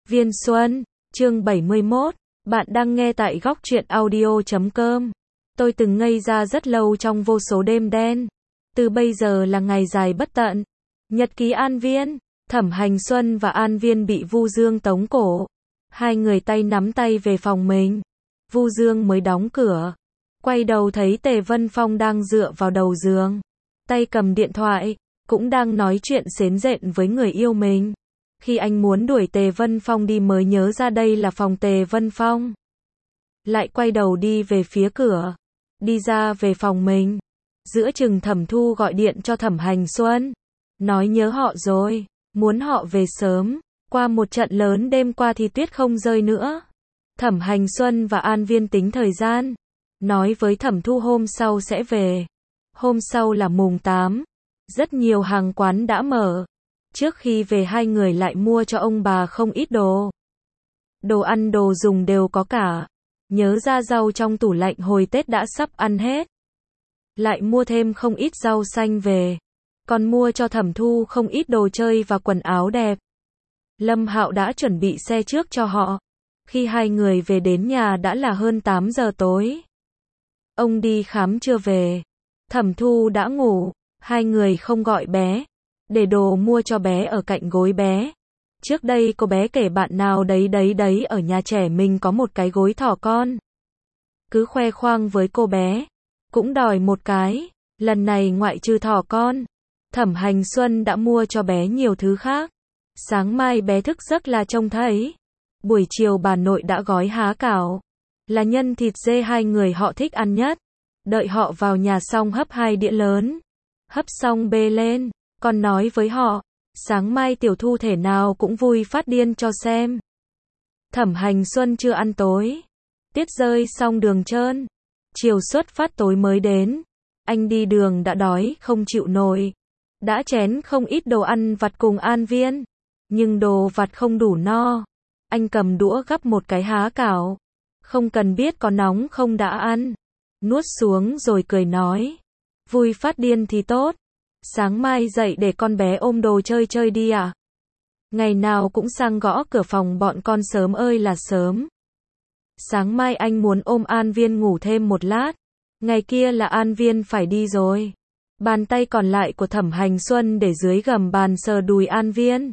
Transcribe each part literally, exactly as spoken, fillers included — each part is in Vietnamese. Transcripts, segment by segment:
Viên Xuân, chương bảy mươi mốt, bạn đang nghe tại góc truyện audio chấm com. Tôi từng ngây ra rất lâu trong vô số đêm đen. Từ bây giờ là ngày dài bất tận. Nhật ký An Viên, Thẩm Hành Xuân và An Viên bị Vu Dương tống cổ. Hai người tay nắm tay về phòng mình. Vu Dương mới đóng cửa. Quay đầu thấy Tề Vân Phong đang dựa vào đầu giường. Tay cầm điện thoại, cũng đang nói chuyện xến rện với người yêu mình. Khi anh muốn đuổi Tề Vân Phong đi mới nhớ ra đây là phòng Tề Vân Phong. Lại quay đầu đi về phía cửa. Đi ra về phòng mình. Giữa chừng Thẩm Thu gọi điện cho Thẩm Hành Xuân. Nói nhớ họ rồi. Muốn họ về sớm. Qua một trận lớn đêm qua thì tuyết không rơi nữa. Thẩm Hành Xuân và An Viên tính thời gian. Nói với Thẩm Thu hôm sau sẽ về. Hôm sau là mùng tám. Rất nhiều hàng quán đã mở. Trước khi về hai người lại mua cho ông bà không ít đồ. Đồ ăn đồ dùng đều có cả. Nhớ ra rau trong tủ lạnh hồi Tết đã sắp ăn hết. Lại mua thêm không ít rau xanh về. Còn mua cho Thẩm Thu không ít đồ chơi và quần áo đẹp. Lâm Hạo đã chuẩn bị xe trước cho họ. Khi hai người về đến nhà đã là hơn tám giờ tối. Ông đi khám chưa về. Thẩm Thu đã ngủ. Hai người không gọi bé. Để đồ mua cho bé ở cạnh gối bé. Trước đây cô bé kể bạn nào đấy đấy đấy ở nhà trẻ mình có một cái gối thỏ con. Cứ khoe khoang với cô bé. Cũng đòi một cái. Lần này ngoại trừ thỏ con. Thẩm Hành Xuân đã mua cho bé nhiều thứ khác. Sáng mai bé thức giấc là trông thấy. Buổi chiều bà nội đã gói há cảo. Là nhân thịt dê hai người họ thích ăn nhất. Đợi họ vào nhà xong hấp hai đĩa lớn. Hấp xong bê lên. Còn nói với họ, sáng mai Tiểu Thu thể nào cũng vui phát điên cho xem. Thẩm Hành Xuân chưa ăn tối. Tiết rơi xong đường trơn. Chiều xuất phát tối mới đến. Anh đi đường đã đói không chịu nổi. Đã chén không ít đồ ăn vặt cùng An Viên. Nhưng đồ vặt không đủ no. Anh cầm đũa gắp một cái há cảo. Không cần biết có nóng không đã ăn. Nuốt xuống rồi cười nói. Vui phát điên thì tốt. Sáng mai dậy để con bé ôm đồ chơi chơi đi à? Ngày nào cũng sang gõ cửa phòng bọn con sớm ơi là sớm. Sáng mai anh muốn ôm An Viên ngủ thêm một lát. Ngày kia là An Viên phải đi rồi. Bàn tay còn lại của Thẩm Hành Xuân để dưới gầm bàn sờ đùi An Viên.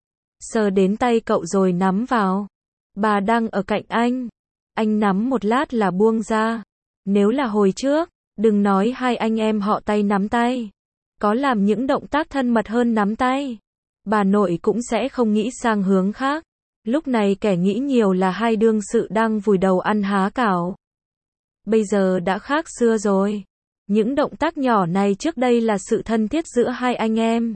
Sờ đến tay cậu rồi nắm vào. Bà đang ở cạnh anh. Anh nắm một lát là buông ra. Nếu là hồi trước, đừng nói hai anh em họ tay nắm tay. Có làm những động tác thân mật hơn nắm tay. Bà nội cũng sẽ không nghĩ sang hướng khác. Lúc này kẻ nghĩ nhiều là hai đương sự đang vùi đầu ăn há cảo. Bây giờ đã khác xưa rồi. Những động tác nhỏ này trước đây là sự thân thiết giữa hai anh em.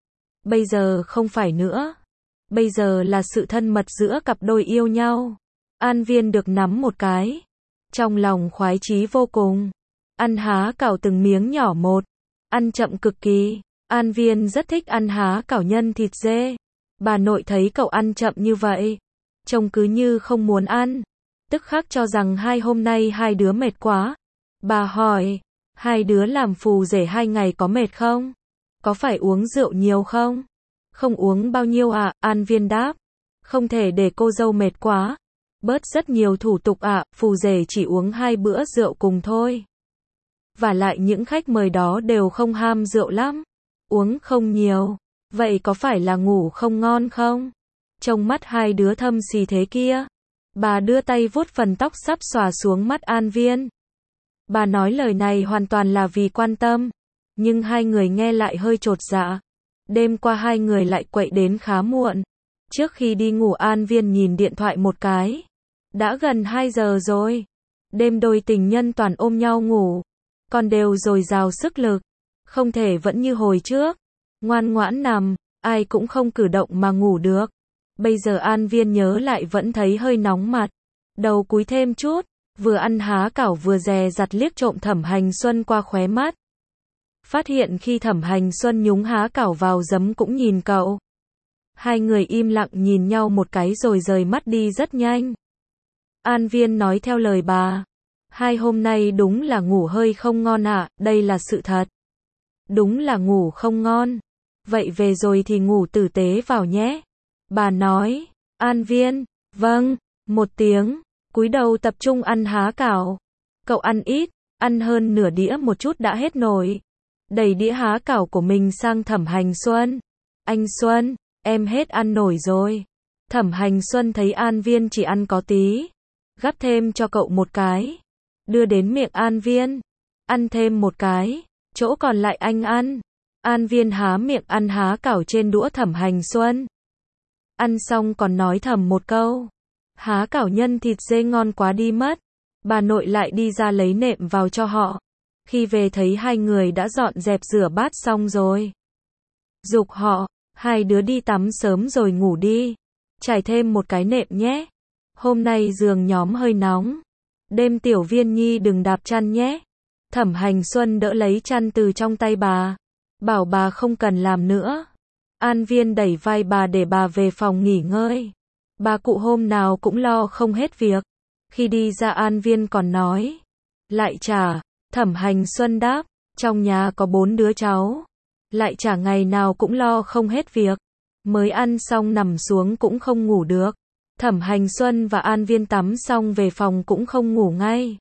Bây giờ không phải nữa. Bây giờ là sự thân mật giữa cặp đôi yêu nhau. An Viên được nắm một cái. Trong lòng khoái chí vô cùng. Ăn há cảo từng miếng nhỏ một. Ăn chậm cực kỳ. An Viên rất thích ăn há cảo nhân thịt dê. Bà nội thấy cậu ăn chậm như vậy. Trông cứ như không muốn ăn. Tức khắc cho rằng hai hôm nay hai đứa mệt quá. Bà hỏi. Hai đứa làm phù rể hai ngày có mệt không? Có phải uống rượu nhiều không? Không uống bao nhiêu ạ? À? An Viên đáp. Không thể để cô dâu mệt quá. Bớt rất nhiều thủ tục ạ. À? Phù rể chỉ uống hai bữa rượu cùng thôi. Và lại những khách mời đó đều không ham rượu lắm. Uống không nhiều. Vậy có phải là ngủ không ngon không? Trông mắt hai đứa thâm xì thế kia. Bà đưa tay vuốt phần tóc sắp xòa xuống mắt An Viên. Bà nói lời này hoàn toàn là vì quan tâm. Nhưng hai người nghe lại hơi chột dạ. Đêm qua hai người lại quậy đến khá muộn. Trước khi đi ngủ An Viên nhìn điện thoại một cái. Đã gần hai giờ rồi. Đêm đôi tình nhân toàn ôm nhau ngủ. Còn đều dồi dào sức lực. Không thể vẫn như hồi trước. Ngoan ngoãn nằm. Ai cũng không cử động mà ngủ được. Bây giờ An Viên nhớ lại vẫn thấy hơi nóng mặt. Đầu cúi thêm chút. Vừa ăn há cảo vừa dè dặt liếc trộm Thẩm Hành Xuân qua khóe mắt. Phát hiện khi Thẩm Hành Xuân nhúng há cảo vào giấm cũng nhìn cậu. Hai người im lặng nhìn nhau một cái rồi rời mắt đi rất nhanh. An Viên nói theo lời bà. Hai hôm nay đúng là ngủ hơi không ngon ạ, à, đây là sự thật. Đúng là ngủ không ngon. Vậy về rồi thì ngủ tử tế vào nhé. Bà nói, An Viên, vâng, một tiếng, cúi đầu tập trung ăn há cảo. Cậu ăn ít, ăn hơn nửa đĩa một chút đã hết nổi. Đẩy đĩa há cảo của mình sang Thẩm Hành Xuân. Anh Xuân, em hết ăn nổi rồi. Thẩm Hành Xuân thấy An Viên chỉ ăn có tí, gắp thêm cho cậu một cái, đưa đến miệng An Viên, ăn thêm một cái, chỗ còn lại anh ăn. An Viên há miệng ăn há cảo trên đũa Thẩm Hành Xuân. Ăn xong còn nói thầm một câu, há cảo nhân thịt dê ngon quá đi mất. Bà nội lại đi ra lấy nệm vào cho họ. Khi về thấy hai người đã dọn dẹp rửa bát xong rồi, giục họ, hai đứa đi tắm sớm rồi ngủ đi, trải thêm một cái nệm nhé. Hôm nay giường nhóm hơi nóng, đêm Tiểu Viên Nhi đừng đạp chăn nhé. Thẩm Hành Xuân đỡ lấy chăn từ trong tay bà, bảo bà không cần làm nữa. An Viên đẩy vai bà để bà về phòng nghỉ ngơi. Bà cụ hôm nào cũng lo không hết việc. Khi đi ra An Viên còn nói, lại trả. Thẩm Hành Xuân đáp, trong nhà có bốn đứa cháu, lại trả ngày nào cũng lo không hết việc. Mới ăn xong nằm xuống cũng không ngủ được. Thẩm Hành Xuân và An Viên tắm xong về phòng cũng không ngủ ngay.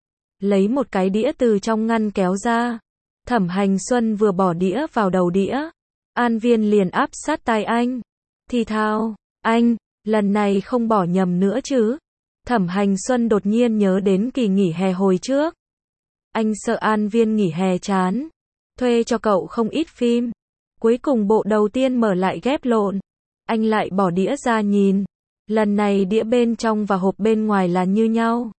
Lấy một cái đĩa từ trong ngăn kéo ra. Thẩm Hành Xuân vừa bỏ đĩa vào đầu đĩa, An Viên liền áp sát tai anh, thì thào, anh, lần này không bỏ nhầm nữa chứ. Thẩm Hành Xuân đột nhiên nhớ đến kỳ nghỉ hè hồi trước. Anh sợ An Viên nghỉ hè chán, thuê cho cậu không ít phim. Cuối cùng bộ đầu tiên mở lại ghép lộn. Anh lại bỏ đĩa ra nhìn. Lần này đĩa bên trong và hộp bên ngoài là như nhau.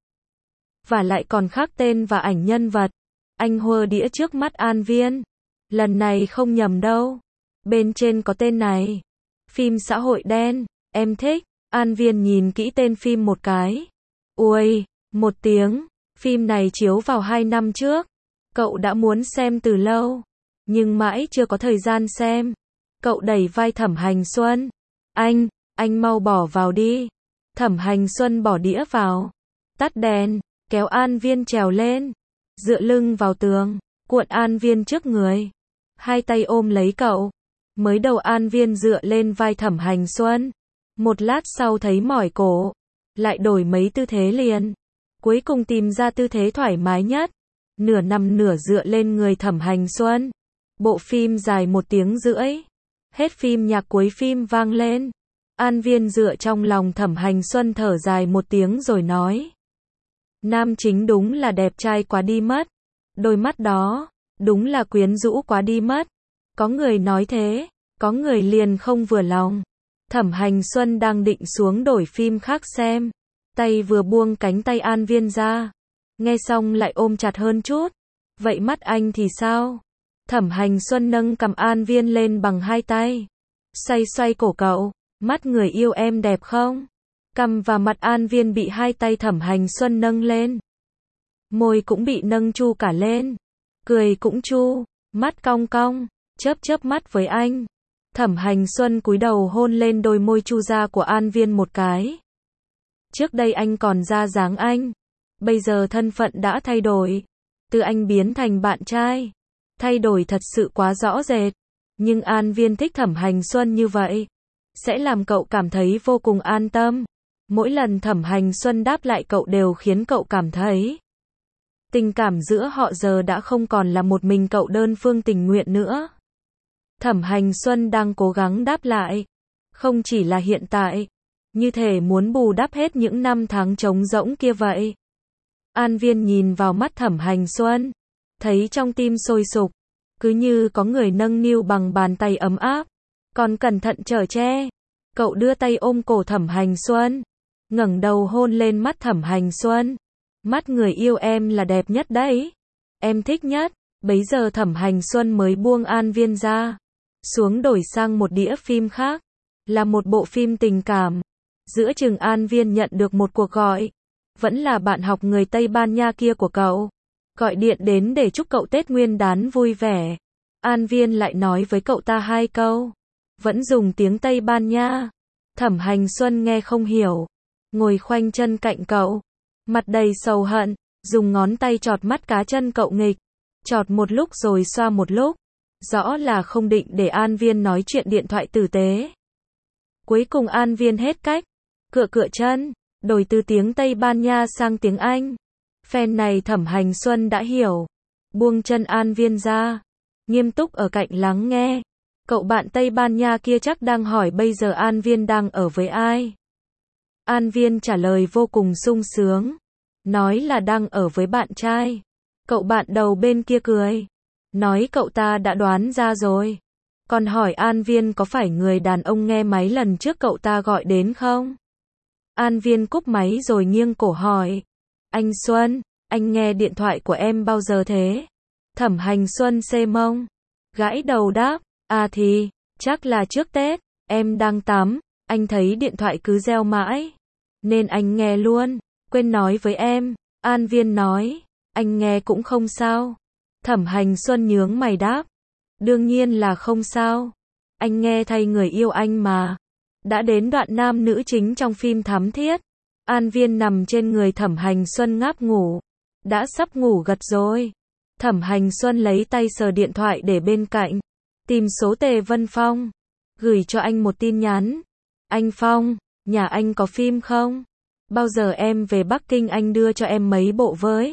Và lại còn khác tên và ảnh nhân vật. Anh hơ đĩa trước mắt An Viên. Lần này không nhầm đâu. Bên trên có tên này. Phim xã hội đen, em thích. An Viên nhìn kỹ tên phim một cái. Ui, một tiếng. Phim này chiếu vào hai năm trước. Cậu đã muốn xem từ lâu, nhưng mãi chưa có thời gian xem. Cậu đẩy vai Thẩm Hành Xuân. Anh, anh mau bỏ vào đi. Thẩm Hành Xuân bỏ đĩa vào, tắt đèn, kéo An Viên trèo lên, dựa lưng vào tường, cuộn An Viên trước người. Hai tay ôm lấy cậu. Mới đầu An Viên dựa lên vai Thẩm Hành Xuân. Một lát sau thấy mỏi cổ, lại đổi mấy tư thế liền. Cuối cùng tìm ra tư thế thoải mái nhất. Nửa nằm nửa dựa lên người Thẩm Hành Xuân. Bộ phim dài một tiếng rưỡi. Hết phim nhạc cuối phim vang lên. An Viên dựa trong lòng Thẩm Hành Xuân thở dài một tiếng rồi nói. Nam chính đúng là đẹp trai quá đi mất. Đôi mắt đó, đúng là quyến rũ quá đi mất. Có người nói thế, có người liền không vừa lòng. Thẩm Hành Xuân đang định xuống đổi phim khác xem. Tay vừa buông cánh tay An Viên ra. Nghe xong lại ôm chặt hơn chút. Vậy mắt anh thì sao? Thẩm Hành Xuân nâng cằm An Viên lên bằng hai tay. Xoay xoay cổ cậu. Mắt người yêu em đẹp không? Cằm và mặt An Viên bị hai tay Thẩm Hành Xuân nâng lên. Môi cũng bị nâng chu cả lên. Cười cũng chu. Mắt cong cong. Chớp chớp mắt với anh. Thẩm Hành Xuân cúi đầu hôn lên đôi môi chu ra của An Viên một cái. Trước đây anh còn ra dáng anh. Bây giờ thân phận đã thay đổi. Từ anh biến thành bạn trai. Thay đổi thật sự quá rõ rệt. Nhưng An Viên thích Thẩm Hành Xuân như vậy. Sẽ làm cậu cảm thấy vô cùng an tâm. Mỗi lần Thẩm Hành Xuân đáp lại cậu đều khiến cậu cảm thấy. Tình cảm giữa họ giờ đã không còn là một mình cậu đơn phương tình nguyện nữa. Thẩm Hành Xuân đang cố gắng đáp lại. Không chỉ là hiện tại. Như thể muốn bù đắp hết những năm tháng trống rỗng kia vậy. An Viên nhìn vào mắt Thẩm Hành Xuân. Thấy trong tim sôi sục. Cứ như có người nâng niu bằng bàn tay ấm áp. Còn cẩn thận chở che. Cậu đưa tay ôm cổ Thẩm Hành Xuân. Ngẩng đầu hôn lên mắt Thẩm Hành Xuân. Mắt người yêu em là đẹp nhất đấy. Em thích nhất. Bấy giờ Thẩm Hành Xuân mới buông An Viên ra. Xuống đổi sang một đĩa phim khác. Là một bộ phim tình cảm. Giữa chừng An Viên nhận được một cuộc gọi. Vẫn là bạn học người Tây Ban Nha kia của cậu. Gọi điện đến để chúc cậu Tết Nguyên đán vui vẻ. An Viên lại nói với cậu ta hai câu. Vẫn dùng tiếng Tây Ban Nha. Thẩm Hành Xuân nghe không hiểu. Ngồi khoanh chân cạnh cậu. Mặt đầy sầu hận. Dùng ngón tay chọt mắt cá chân cậu nghịch. Chọt một lúc rồi xoa một lúc. Rõ là không định để An Viên nói chuyện điện thoại tử tế. Cuối cùng An Viên hết cách, cựa cựa chân, đổi từ tiếng Tây Ban Nha sang tiếng Anh. Phen này Thẩm Hành Xuân đã hiểu, buông chân An Viên ra, nghiêm túc ở cạnh lắng nghe. Cậu bạn Tây Ban Nha kia chắc đang hỏi bây giờ An Viên đang ở với ai. An Viên trả lời vô cùng sung sướng, nói là đang ở với bạn trai. Cậu bạn đầu bên kia cười, nói cậu ta đã đoán ra rồi. Còn hỏi An Viên có phải người đàn ông nghe máy lần trước cậu ta gọi đến không? An Viên cúp máy rồi nghiêng cổ hỏi, anh Xuân, anh nghe điện thoại của em bao giờ thế? Thẩm Hành Xuân xê mông, gãi đầu đáp, à thì, chắc là trước Tết, em đang tắm, anh thấy điện thoại cứ reo mãi, nên anh nghe luôn, quên nói với em. An Viên nói, anh nghe cũng không sao. Thẩm Hành Xuân nhướng mày đáp, đương nhiên là không sao, anh nghe thay người yêu anh mà. Đã đến đoạn nam nữ chính trong phim thắm thiết, An Viên nằm trên người Thẩm Hành Xuân ngáp ngủ, đã sắp ngủ gật rồi. Thẩm Hành Xuân lấy tay sờ điện thoại để bên cạnh, tìm số Tề Vân Phong, gửi cho anh một tin nhắn. Anh Phong, nhà anh có phim không? Bao giờ em về Bắc Kinh anh đưa cho em mấy bộ với.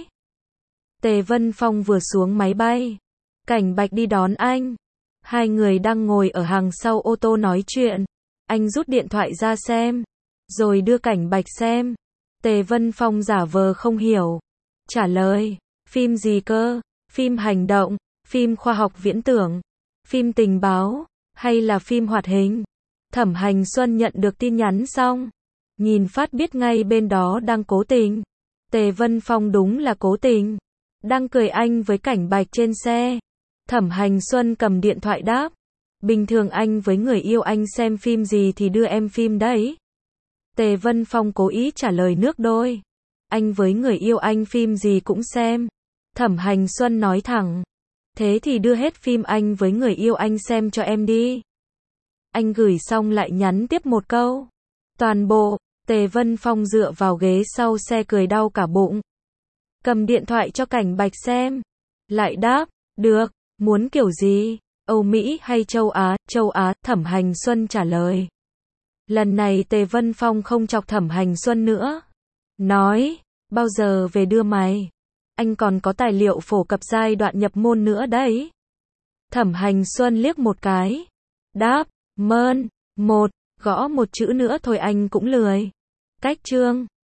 Tề Vân Phong vừa xuống máy bay, Cảnh Bạch đi đón anh. Hai người đang ngồi ở hàng sau ô tô nói chuyện. Anh rút điện thoại ra xem, rồi đưa Cảnh Bạch xem. Tề Vân Phong giả vờ không hiểu, trả lời, phim gì cơ? Phim hành động, phim khoa học viễn tưởng, phim tình báo, hay là phim hoạt hình? Thẩm Hành Xuân nhận được tin nhắn xong, nhìn phát biết ngay bên đó đang cố tình. Tề Vân Phong đúng là cố tình, đang cười anh với Cảnh Bạch trên xe. Thẩm Hành Xuân cầm điện thoại đáp, bình thường anh với người yêu anh xem phim gì thì đưa em phim đấy. Tề Vân Phong cố ý trả lời nước đôi, anh với người yêu anh phim gì cũng xem. Thẩm Hành Xuân nói thẳng, thế thì đưa hết phim anh với người yêu anh xem cho em đi. Anh gửi xong lại nhắn tiếp một câu, toàn bộ. Tề Vân Phong dựa vào ghế sau xe cười đau cả bụng, cầm điện thoại cho Cảnh Bạch xem, lại đáp, được, muốn kiểu gì, Âu Mỹ hay châu Á? Châu Á, Thẩm Hành Xuân trả lời. Lần này Tề Vân Phong không chọc Thẩm Hành Xuân nữa, nói, bao giờ về đưa mày? Anh còn có tài liệu phổ cập giai đoạn nhập môn nữa đấy. Thẩm Hành Xuân liếc một cái, đáp, mơn, một, gõ một chữ nữa thôi anh cũng lười. Cách chương